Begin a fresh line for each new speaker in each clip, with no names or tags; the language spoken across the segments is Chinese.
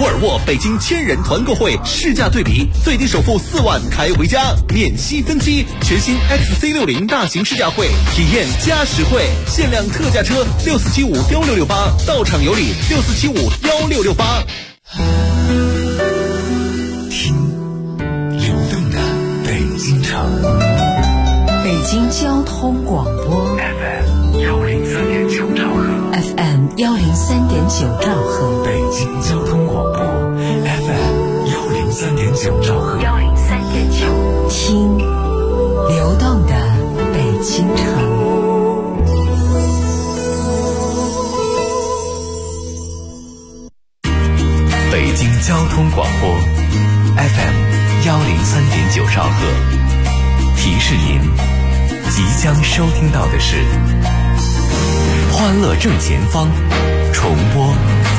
沃尔沃北京千人团购会试驾对比，最低首付4万开回家，免息分期。全新 XC60 大型试驾会，体验加实惠，限量特价车64751668，到场有礼64751668。
听流动的北京城，
北京交通广播
FM103.9兆赫
，FM103.9兆赫，
北京交通广播 FM103.9兆赫
，103.9，听流动的北京城。
北京交通广播 FM103.9兆赫，提示您即将收听到的是欢乐正前方重播。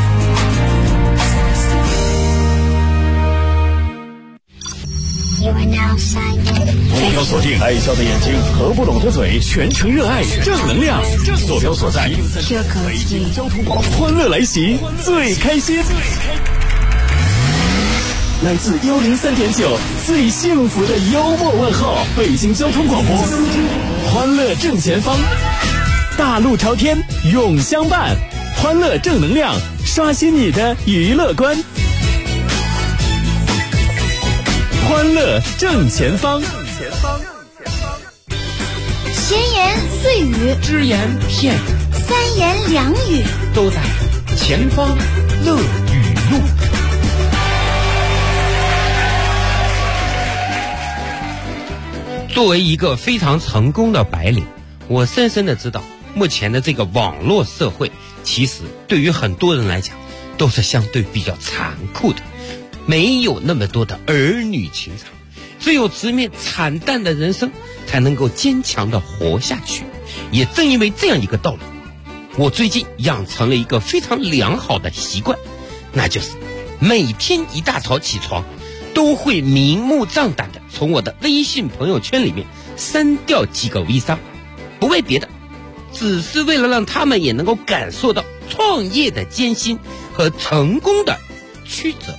目标锁定爱笑的眼睛和不拢的嘴，全程热爱正能量。坐标所在北京交通广播，欢乐来袭，最开心。来自103.9最幸福的幽默问候，北京交通广播，欢乐正前方，大路朝天永相伴，欢乐正能量，刷新你的娱乐观。欢乐正前方，
闲言碎语，
只言片语，
三言两语，
都在前方乐语录。作为一个非常成功的白领，我深深的知道，目前的这个网络社会，其实对于很多人来讲，都是相对比较残酷的。没有那么多的儿女情长，只有直面惨淡的人生，才能够坚强的活下去。也正因为这样一个道理，我最近养成了一个非常良好的习惯，那就是每天一大早起床，都会明目张胆的从我的微信朋友圈里面删掉几个微商，不为别的，只是为了让他们也能够感受到创业的艰辛和成功的曲折。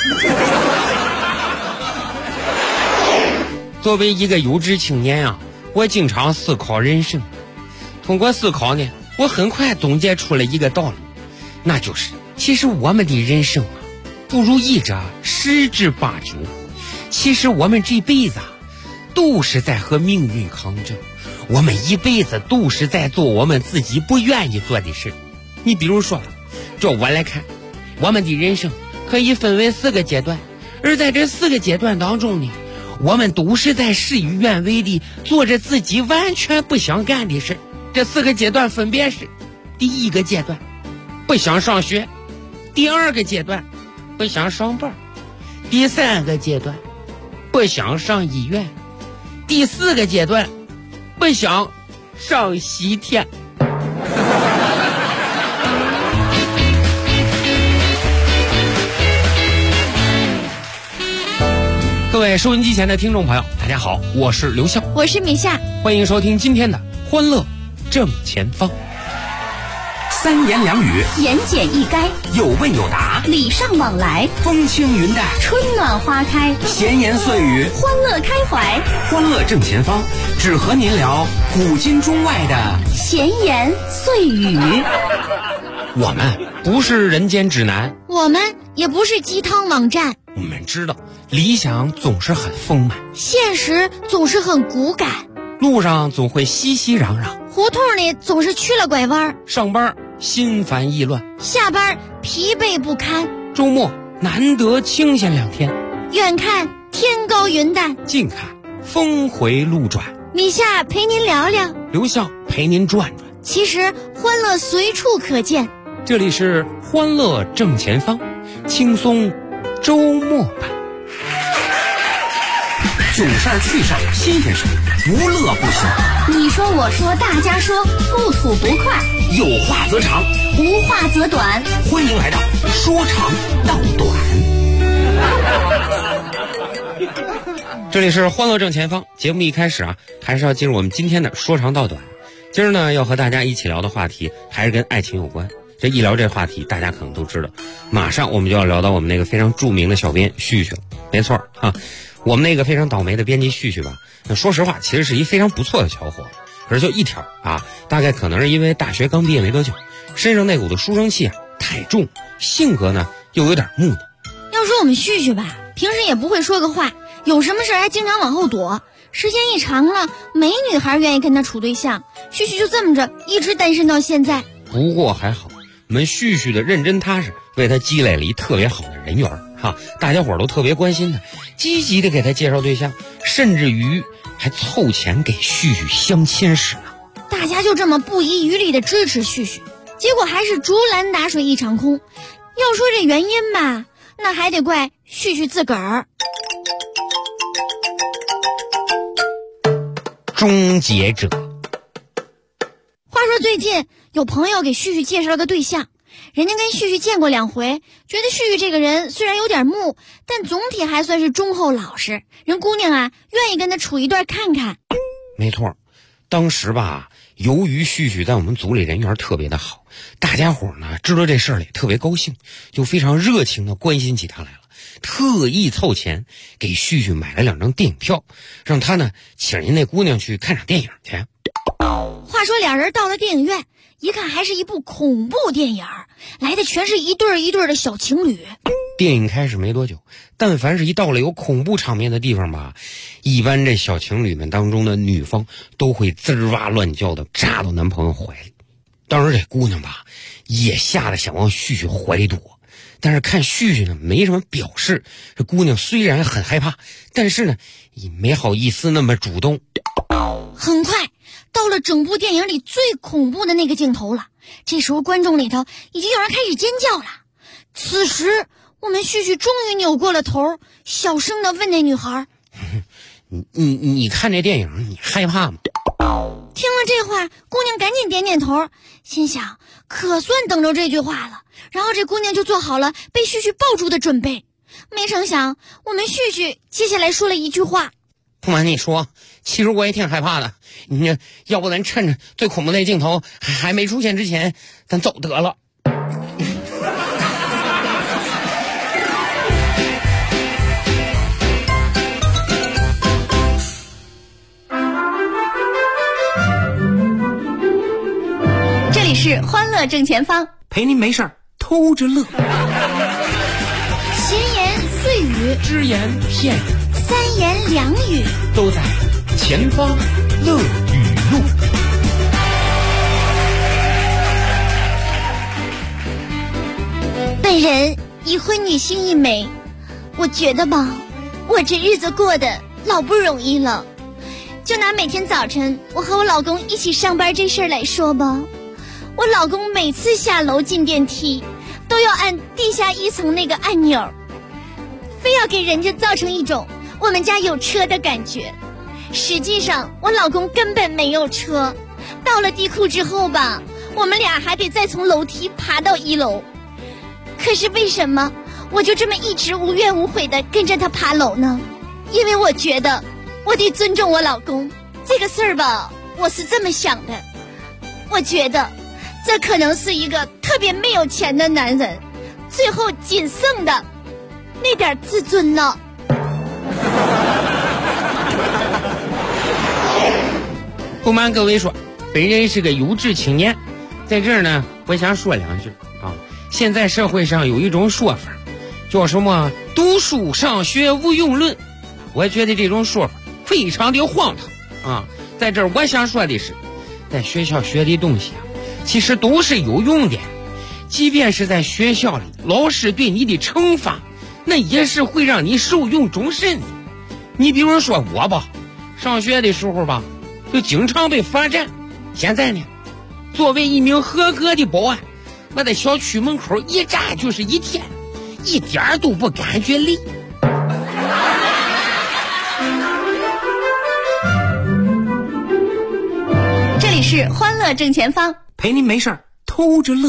作为一个有志青年啊，我经常思考人生。通过思考呢，我很快总结出了一个道理，那就是其实我们的人生啊，不如意者十之八九。其实我们这辈子啊，都是在和命运抗争，我们一辈子都是在做我们自己不愿意做的事。你比如说了，照我来看，我们的人生可以分为4个阶段，而在这4个阶段当中呢，我们都是在事与愿违地做着自己完全不想干的事。这4个阶段分别是：第1个阶段不想上学，第2个阶段不想上班，第3个阶段不想上医院，第4个阶段不想上西天。各位收音机前的听众朋友，大家好，我是刘笑，
我是米夏，
欢迎收听今天的欢乐正前方。
三言两语，
言简意赅，
有问有答，
礼尚往来，
风轻云淡，
春暖花开，
闲言碎语，
欢乐开怀，
欢乐正前方，只和您聊古今中外的
闲言碎语。
我们不是人间指南，
我们也不是鸡汤网站，
我们知道理想总是很丰满，
现实总是很骨感，
路上总会熙熙攘攘，
胡同里总是曲了拐弯，
上班心烦意乱，
下班疲惫不堪，
周末难得清闲2天，
远看天高云淡，
近看峰回路转。
米夏陪您聊聊，
刘笑陪您转转。
其实欢乐随处可见，
这里是欢乐正前方，轻松周末版。
囧事儿趣事儿新鲜事儿，不乐不休。
你说我说大家说，不吐不快，
有话则长，
无话则短。
欢迎来到说长道短。
这里是欢乐正前方，节目一开始啊，还是要进入我们今天的说长道短。今儿呢，要和大家一起聊的话题还是跟爱情有关。 这一聊这话题，大家可能都知道，马上我们就要聊到我们那个非常著名的小编旭旭了。没错啊，我们那个非常倒霉的编辑旭旭吧，那说实话其实是一非常不错的小伙，可是就一条啊，大概可能是因为大学刚毕业没多久，身上那股子书生气啊太重，性格呢又有点木讷。
要说我们旭旭吧，平时也不会说个话，有什么事还经常往后躲，时间一长了，没女孩愿意跟他处对象，旭旭就这么着一直单身到现在。
不过还好，我们旭旭的认真踏实，为他积累了一特别好的人缘哈，大家伙都特别关心他，积极的给他介绍对象，甚至于还凑钱给旭旭相亲时呢。
大家就这么不遗余力的支持旭旭，结果还是竹篮打水一场空。要说这原因吧，那还得怪旭旭自个儿。
终结者。
话说最近有朋友给旭旭介绍了个对象，人家跟旭旭见过2回，觉得旭旭这个人虽然有点木，但总体还算是忠厚老实，人姑娘啊愿意跟他处一段看看。
没错，当时吧，由于旭旭在我们组里人缘特别的好，大家伙呢知道这事儿也特别高兴，就非常热情的关心起他来了，特意凑钱给旭旭买了2张电影票，让他呢请人那姑娘去看场电影去。
话说俩人到了电影院，一看还是一部恐怖电影，来的全是一对一对的小情侣。
电影开始没多久，但凡是一到了有恐怖场面的地方吧，一般这小情侣们当中的女方都会滋哇乱叫的扎到男朋友怀里。当时这姑娘吧也吓得想往旭旭怀里躲，但是看旭旭呢没什么表示，这姑娘虽然很害怕，但是呢也没好意思那么主动。
很快到了整部电影里最恐怖的那个镜头了，这时候观众里头已经有人开始尖叫了。此时我们旭旭终于扭过了头，小声地问那女孩：
你看这电影你害怕吗？
听了这话，姑娘赶紧点点头，心想可算等着这句话了。然后这姑娘就做好了被旭旭抱住的准备。没成想我们旭旭接下来说了一句话：
不瞒你说，其实我也挺害怕的，你要不咱趁着最恐怖的镜头还没出现之前咱走得了。
这里是欢乐正前方，
陪您没事儿偷着乐，
闲言碎语，
只言片语，
三言两语，
都在前方乐语录。
本人已婚女星一枚，我觉得吧，我这日子过得老不容易了。就拿每天早晨我和我老公一起上班这事儿来说吧，我老公每次下楼进电梯都要按地下1层那个按钮，非要给人家造成一种我们家有车的感觉。实际上我老公根本没有车，到了地库之后吧，我们俩还得再从楼梯爬到1楼。可是为什么我就这么一直无怨无悔地跟着他爬楼呢？因为我觉得我得尊重我老公这个事儿吧，我是这么想的。我觉得这可能是一个特别没有钱的男人最后仅剩的那点自尊呢。
不瞒各位说，本人是个优质青年，在这儿呢我想说2句啊。现在社会上有一种说法叫什么读书上学无用论，我觉得这种说法非常的荒唐啊。在这儿我想说的是，在学校学的东西啊其实都是有用的，即便是在学校里老师对你的惩罚，那也是会让你受用终身的。你比如说我吧，上学的时候吧就经常被罚站，现在呢作为一名合格的保安，我在小区门口一站就是1天，一点都不感觉累。
这里是欢乐正前方，
陪您没事儿偷着乐。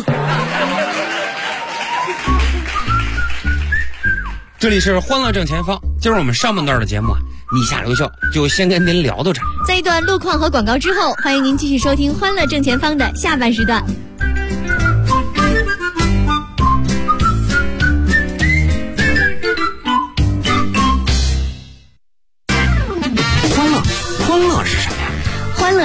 这里是欢乐正前方，今儿我们上半段的节目啊，你下留校就先跟您聊到这儿。
在一段路况和广告之后，欢迎您继续收听欢乐正前方的下半时段。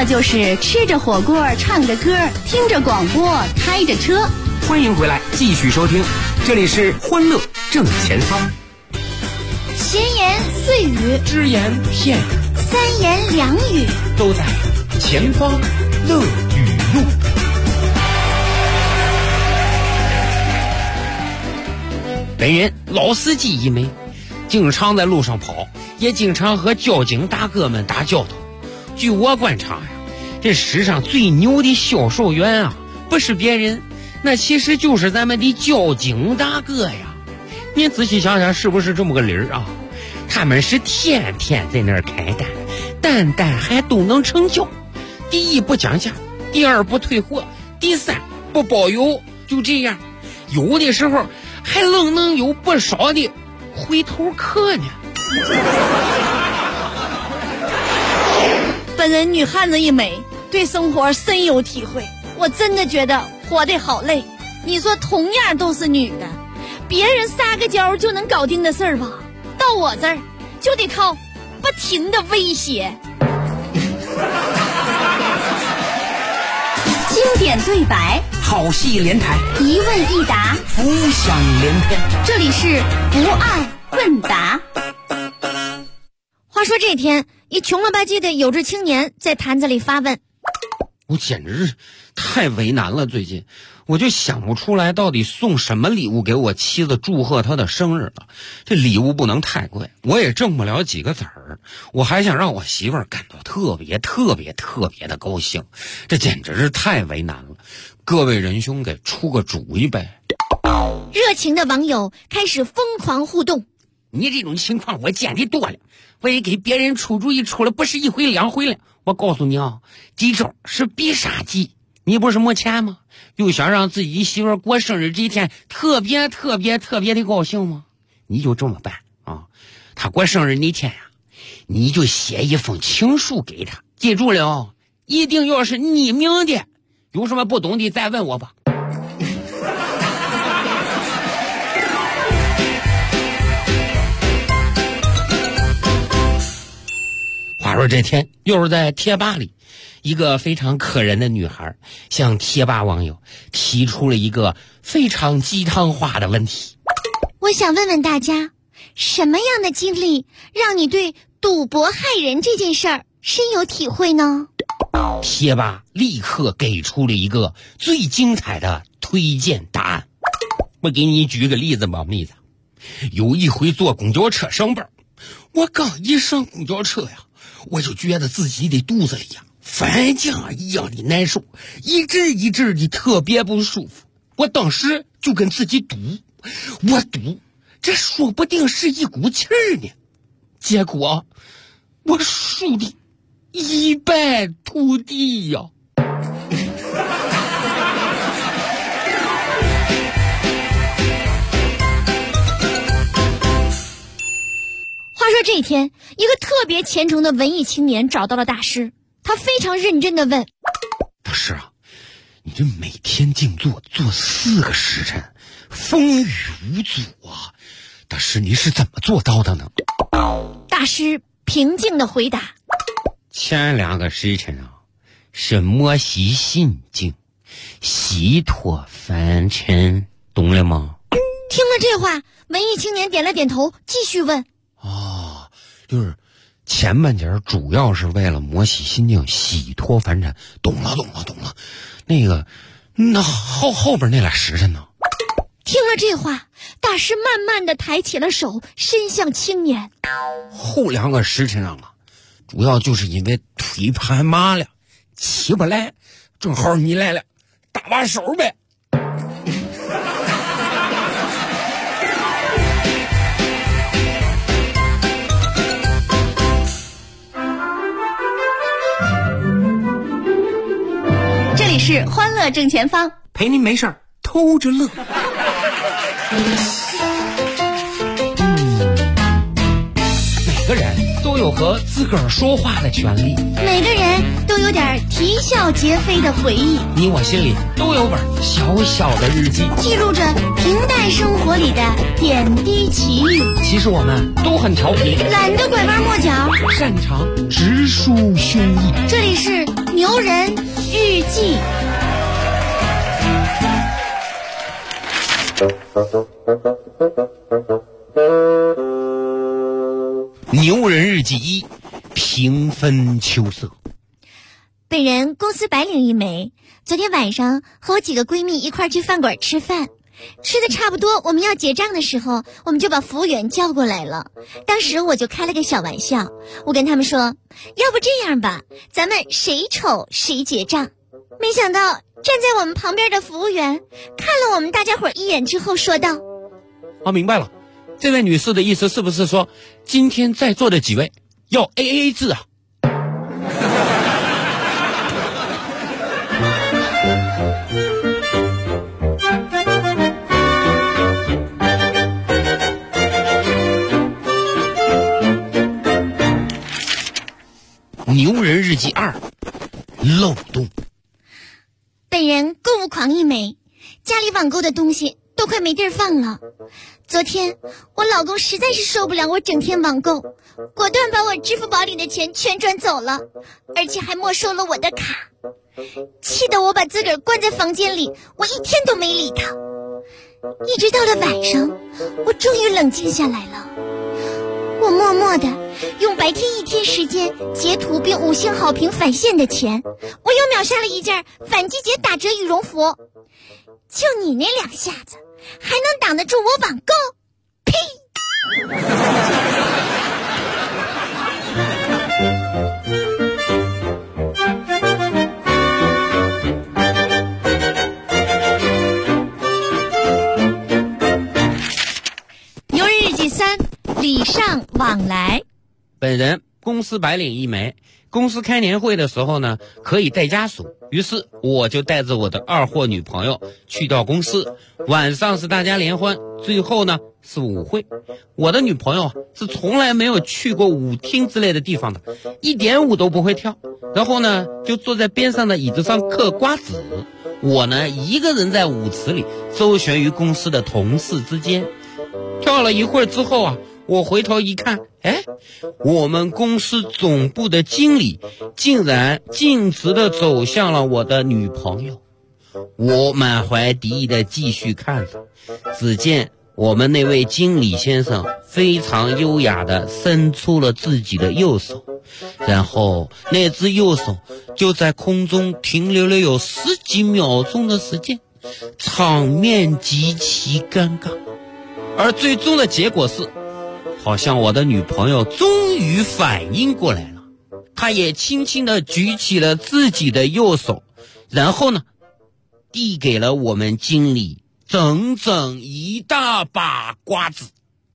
就是吃着火锅，唱着歌，听着广播，开着车。
欢迎回来，继续收听，这里是欢乐正前方。
闲言碎语，
只言片语，
三言两语，
都在前方乐语录。本人老司机一枚，经常在路上跑，也经常和交警大哥们打交道。据我观察呀，这世上最牛的销售员啊，不是别人，那其实就是咱们的交警大哥呀。您仔细想想，是不是这么个理儿啊？他们是天天在那儿开单，单还都能成交。第一不讲价，第二不退货，第三不包邮，就这样，有的时候还愣能有不少的回头客呢。
本人女汉子一枚，对生活深有体会。我真的觉得活得好累。你说同样都是女的，别人撒个娇就能搞定的事儿吧，到我这儿就得靠不停的威胁。
经典对白，
好戏连台，
一问一答，
浮想联翩。
这里是不爱问答。
话说这天，一穷了吧唧的有志青年在坛子里发问：
我简直太为难了，最近我就想不出来到底送什么礼物给我妻子祝贺她的生日了。这礼物不能太贵，我也挣不了几个子儿，我还想让我媳妇儿感到特别的高兴，这简直是太为难了。各位仁兄给出个主意呗。
热情的网友开始疯狂互动。
你这种情况我见的多了，我也给别人出主意出了不是一回两回了。我告诉你啊，这招是必杀技。你不是没钱吗？又想让自己媳妇过生日这一天特别的高兴吗？你就这么办啊！她过生日那天呀，你就写一封情书给她，记住了哦，一定要是匿名的。有什么不懂的再问我吧。话说这天又是在贴吧里，一个非常可人的女孩向贴吧网友提出了一个非常鸡汤化的问题。
我想问问大家，什么样的经历让你对赌博害人这件事儿深有体会呢？
贴吧立刻给出了一个最精彩的推荐答案。我给你举个例子吧，妹子。有一回坐公交车上班，我刚一上公交车呀，我就觉得自己的肚子里呀翻浆一样的难受，一阵的特别不舒服。我当时就跟自己赌，我赌这说不定是一股气儿呢。结果我输的一败涂地呀。
话说这一天，一个特别虔诚的文艺青年找到了大师，他非常认真地问：
大师啊，你这每天静坐做4个时辰，风雨无阻啊，大师你是怎么做到的呢？
大师平静地回答：
前2个时辰啊，是摩西心境，洗脱凡尘，懂了吗？
听了这话，文艺青年点了点头，继续问：
就是前半截主要是为了摩洗心境，洗脱凡尘，懂了。那后边那俩时辰呢？
听了这话，大师慢慢地抬起了手，伸向青年。
后2个时辰啊，主要就是因为腿盘麻了，起不来，正好你来了，搭把手呗。
这里是欢乐正前方，
陪您没事儿偷着乐。
每个人都都有和自个儿说话的权利，
每个人都有点啼笑皆非的回忆，
你我心里都有本小小的日记，
记录着平淡生活里的点滴奇遇。
其实我们都很调皮，
懒得拐弯抹角，
擅长直抒胸臆。
这里是牛人日记。
牛人日记1，平分秋色。
本人公司白领一枚，昨天晚上和我几个闺蜜一块去饭馆吃饭，吃的差不多我们要结账的时候，我们就把服务员叫过来了。当时我就开了个小玩笑，我跟他们说，要不这样吧，咱们谁丑谁结账。没想到站在我们旁边的服务员看了我们大家伙一眼之后说道，
明白了，这位女士的意思是不是说今天在座的几位要 AA 制啊？牛人日记2，漏洞。
本人购物狂一枚，家里网购的东西都快没地儿放了。昨天我老公实在是受不了我整天网购，果断把我支付宝里的钱全转走了，而且还没收了我的卡，气得我把自个儿关在房间里，我一天都没理他。一直到了晚上，我终于冷静下来了。我默默地用白天1天时间截图并5星好评返现的钱，我又秒杀了一件反季节打折羽绒服。就你那2下子还能挡得住我网购？呸！
牛人日记3，礼尚往来。
本人公司白领一枚，公司开年会的时候呢，可以带家属，于是我就带着我的2货女朋友去到公司，晚上是大家联欢，最后呢是舞会。我的女朋友是从来没有去过舞厅之类的地方的，一点舞都不会跳，然后呢就坐在边上的椅子上嗑瓜子，我呢一个人在舞池里周旋于公司的同事之间。跳了一会儿之后啊，我回头一看，我们公司总部的经理竟然径直地走向了我的女朋友。我满怀敌意地继续看着，只见我们那位经理先生非常优雅地伸出了自己的右手，然后那只右手就在空中停留了有10几秒钟的时间，场面极其尴尬。而最终的结果是，好像我的女朋友终于反应过来了，她也轻轻地举起了自己的右手，然后呢递给了我们经理整整一大把瓜子。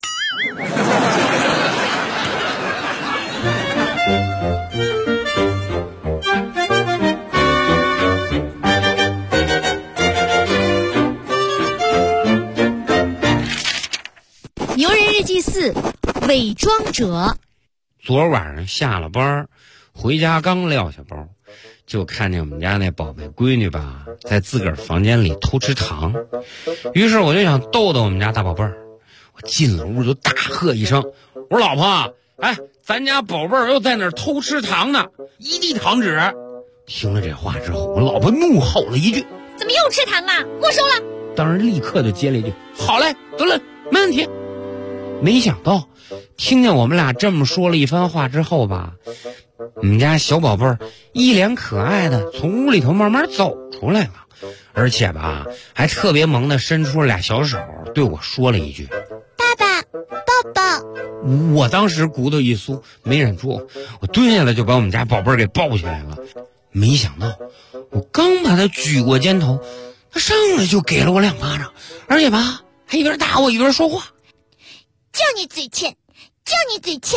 牛人日记4，伪装者。
昨晚上下了班回家，刚撂下包，就看见我们家那宝贝闺女吧，在自个儿房间里偷吃糖。于是我就想逗逗我们家大宝贝儿，我进了屋就大喝一声，我说老婆，咱家宝贝儿又在那儿偷吃糖呢，一地糖纸。听了这话之后，我老婆怒吼了一句，
怎么又吃糖啊？没收了。
当时立刻就接了一句，好嘞，得了，没问题。没想到听见我们俩这么说了一番话之后吧，我们家小宝贝儿一脸可爱的从屋里头慢慢走出来了，而且吧还特别萌的伸出了2小手对我说了一句，
爸爸抱抱。
我当时骨头一酥，没忍住，我蹲下来就把我们家宝贝儿给抱起来了。没想到我刚把他举过肩头，他上来就给了我2巴掌，而且吧还一边打我一边说话，
叫你嘴欠，叫你嘴欠。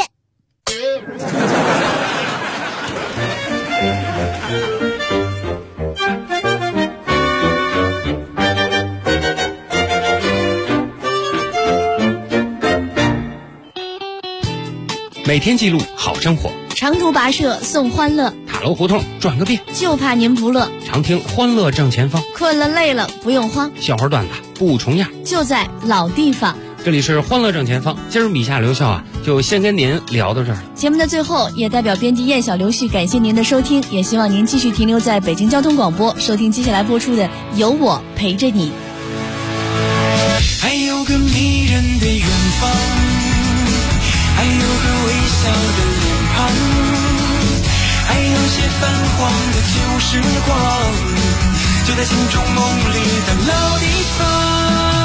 每天记录好生活。
长途跋涉送欢乐，
塔楼胡同转个遍，
就怕您不乐。
常听欢乐正前方，
困了累了不用慌，
笑话段子不重样，
就在老地方。
这里是欢乐正前方，今儿米夏刘笑就先跟您聊到这儿。
节目的最后，也代表编辑燕小刘旭感谢您的收听，也希望您继续停留在北京交通广播，收听接下来播出的《有我陪着你》。
还有个迷人的远方，还有个微笑的脸庞，还有些泛黄的旧时光，就在心中梦里的老地方。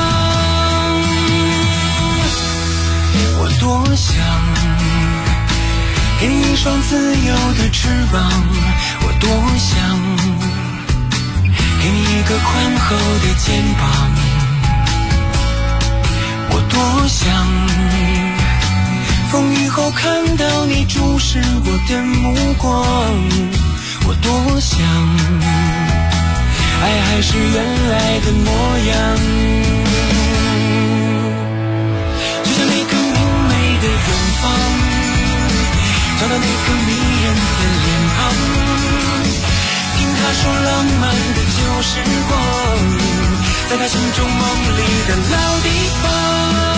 我多想给你一双自由的翅膀，我多想给你一个宽厚的肩膀，我多想风雨后看到你注视我的目光，我多想爱还是原来的模样，就像那个明媚的远方，找到那个迷人的脸庞，听他说浪漫的旧时光，在他心中梦里的老地方。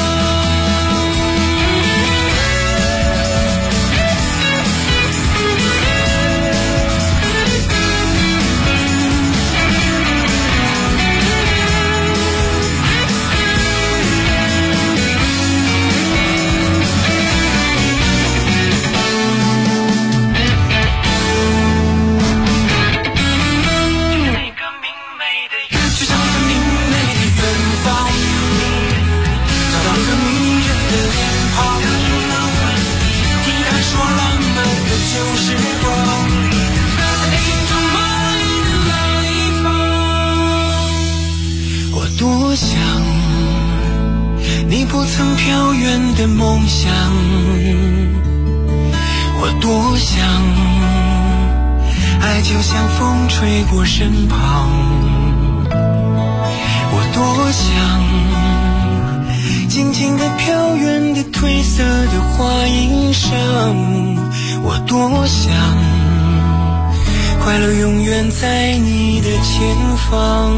多想你不曾飘远的梦想，我多想爱就像风吹过身旁，我多想静静地飘远的褪色的花衣裳，我多想快乐永远在你的前方。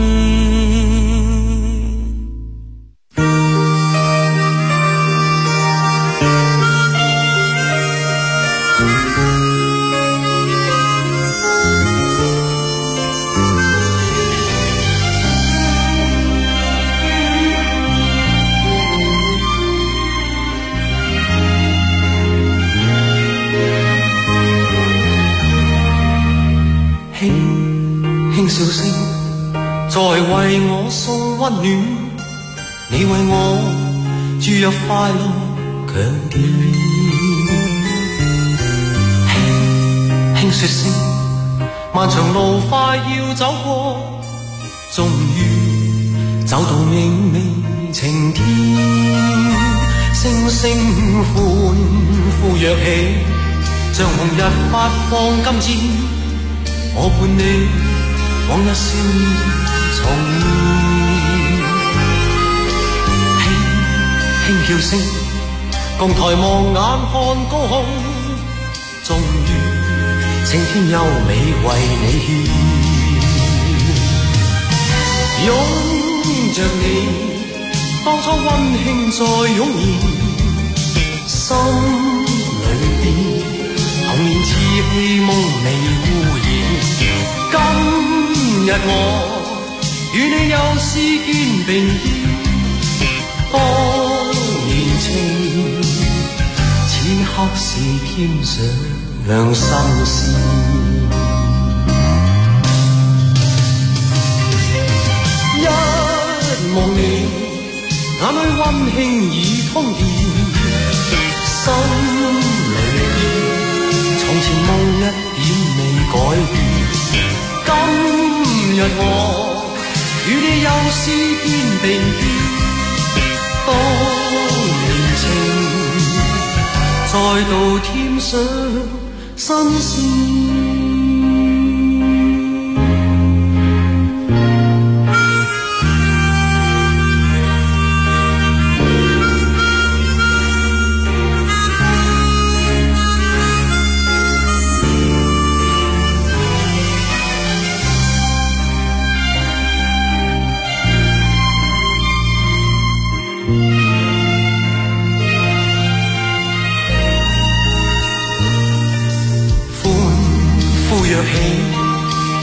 笑聲在為我送溫暖，你為我注入快樂強電，輕輕說聲漫長路快要走過，終於走到明媚晴天，星星歡呼躍起，像紅日發放金箭，我伴你往日少年重現，輕輕叫聲，共抬望眼看高空，終於晴天優美為你獻，擁着你，當初溫馨再湧現，心裏邊童年稚氣夢未污染。今日我與你又是肩並肩，當年情此刻是添上新鮮，一望你眼裏溫馨已通電，心裏邊從前夢一點未改變。今日我與你又是肩並肩，當年情再度添上新鮮。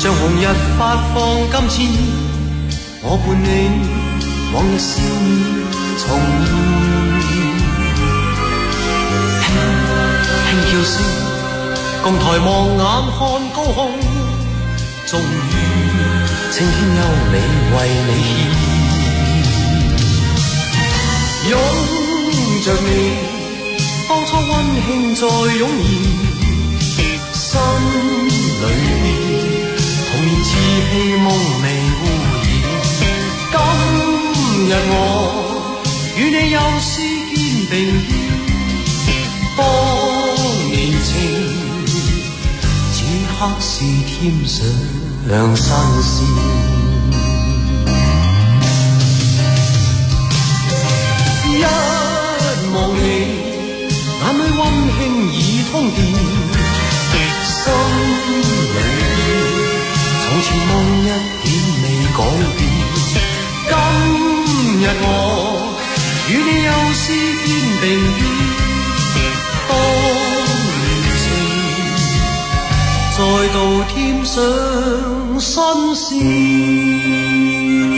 像紅日發放金錢，我伴你往日笑面重現。輕輕叫聲，共抬望眼看高空，終於青天優美為你獻。擁着你，當初溫馨再湧現，心裏童年稚氣夢未污染。今日我與你又是肩並肩，當年情此刻是添上新鮮。一望你，眼裏溫馨已通電，心裏從前夢一點未改變。今日我與你又是肩並肩，當年情再度添上新鮮。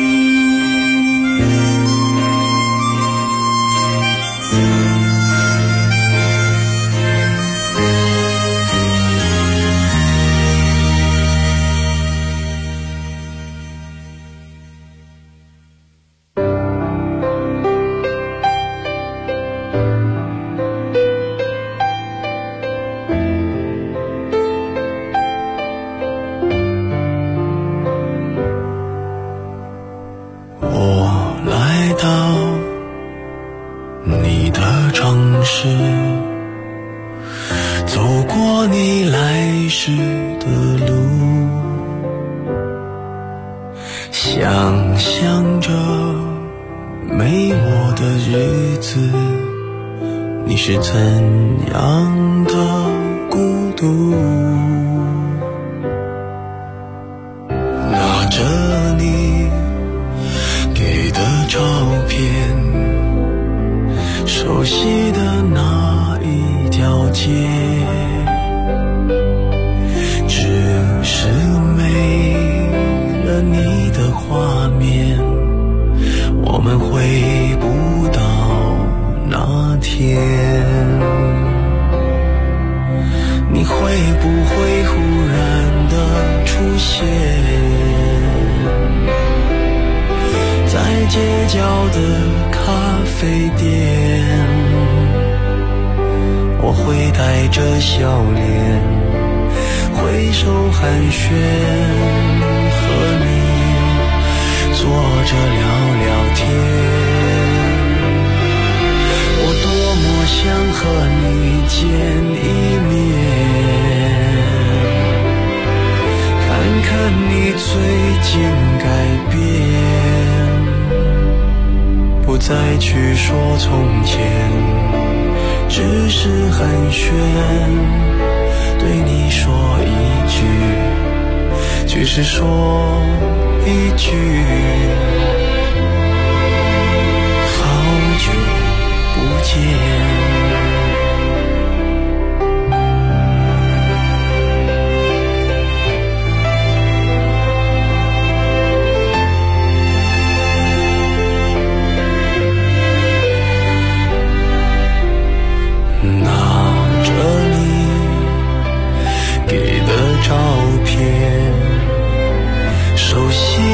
想象着没我的日子，你是怎样的孤独？拿着你给的照片，熟悉的那一条街，只是没了你的画面，我们回不到那天。你会不会忽然的出现在街角的咖啡店？我会带着笑脸挥手寒暄，和你坐着聊聊天。我多么想和你见一面，看看你最近改变，不再去说从前，只是寒暄，对你说一句，只是说一句，好久不见。拿着你给的照片，